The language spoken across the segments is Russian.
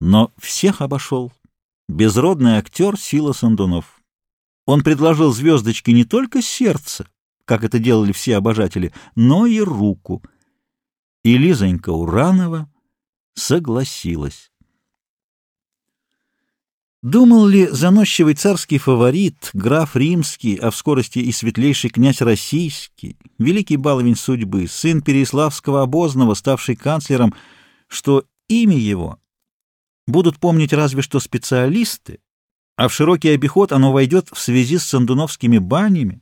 Но всех обошел безродный актер Сила Сандунов. Он предложил звездочке не только сердце, как это делали все обожатели, но и руку. И Лизонька Уранова согласилась. Думал ли заносчивый царский фаворит, граф римский, а в скорости и светлейший князь российский, великий баловень судьбы, сын Переяславского обозного, ставший канцлером, что имя его будут помнить разве что специалисты, а в широкий обиход оно войдет в связи с сандуновскими банями?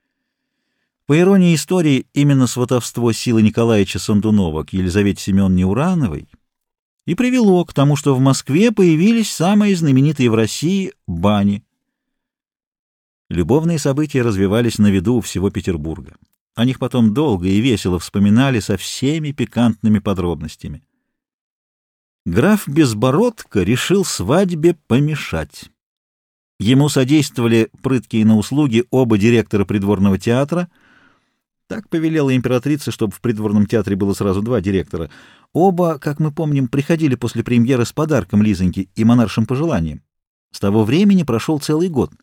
По иронии истории, именно сватовство Силы Николаевича Сандунова к Елизавете Семеновне Урановой и привело к тому, что в Москве появились самые знаменитые в России бани. Любовные события развивались на виду у всего Петербурга. О них потом долго и весело вспоминали со всеми пикантными подробностями. Граф Безбородко решил свадьбе помешать. Ему содействовали прыткие на услуги оба директора придворного театра. Так повелела императрица, чтобы в придворном театре было сразу два директора. Оба, как мы помним, приходили после премьеры с подарком Лизоньке и монаршим пожеланием. С того времени прошел целый год.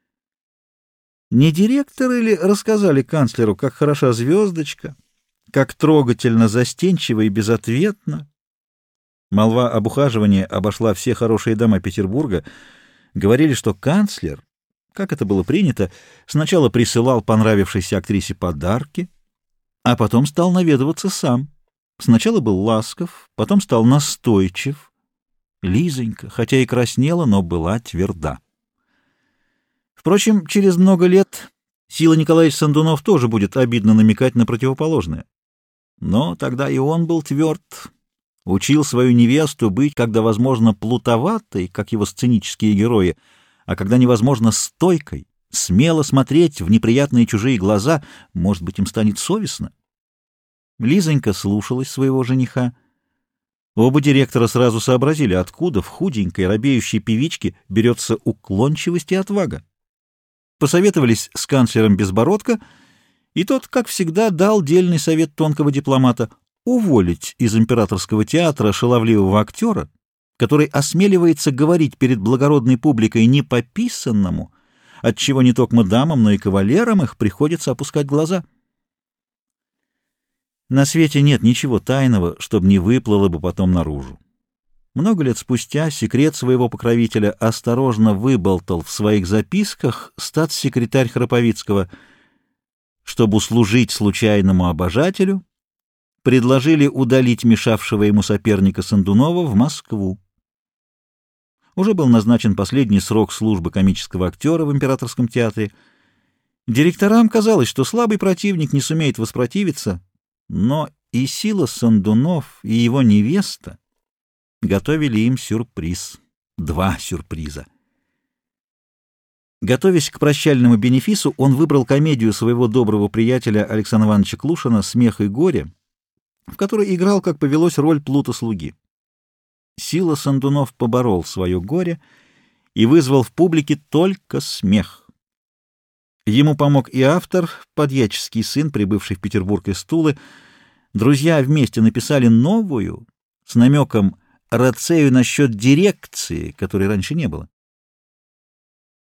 Не директоры ли рассказали канцлеру, как хороша звездочка, как трогательно застенчиво и безответно? Молва об ухаживании обошла все хорошие дома Петербурга. Говорили, что канцлер, как это было принято, сначала присылал понравившейся актрисе подарки, а потом стал наведываться сам. Сначала был ласков, потом стал настойчив. Лизонька, хотя и краснела, но была тверда. Впрочем, через много лет Сила Николаевич Сандунов тоже будет обидно намекать на противоположное. Но тогда и он был тверд, учил свою невесту быть, когда возможно, плутоватой, как его сценические герои, а когда невозможно стойкой, смело смотреть в неприятные чужие глаза, может быть, им станет совестно. Лизонька слушалась своего жениха. Оба директора сразу сообразили, откуда в худенькой, робеющей певичке берется уклончивость и отвага. Посоветовались с канцлером Безбородко, и тот, как всегда, дал дельный совет тонкого дипломата уволить из императорского театра шаловливого актера, который осмеливается говорить перед благородной публикой не по писанному, отчего не только дамам, но и кавалерам их приходится опускать глаза. На свете нет ничего тайного, чтобы не выплыло бы потом наружу. Много лет спустя секрет своего покровителя осторожно выболтал в своих записках статс-секретарь Храповицкого. Чтобы услужить случайному обожателю, предложили удалить мешавшего ему соперника Сандунова в Москву. Уже был назначен последний срок службы комического актера в Императорском театре. Директорам казалось, что слабый противник не сумеет воспротивиться, но и Сила Сандунов, и его невеста готовили им сюрприз. Два сюрприза. Готовясь к прощальному бенефису, он выбрал комедию своего доброго приятеля Александра Ивановича Клушина «Смех и горе», в которой играл, как повелось, роль плута-слуги. Сила Сандунов поборол свое горе и вызвал в публике только смех. Ему помог и автор, подьяческий сын, прибывший в Петербург из Тулы. Друзья вместе написали новую, с намеком рацею насчет дирекции, которой раньше не было.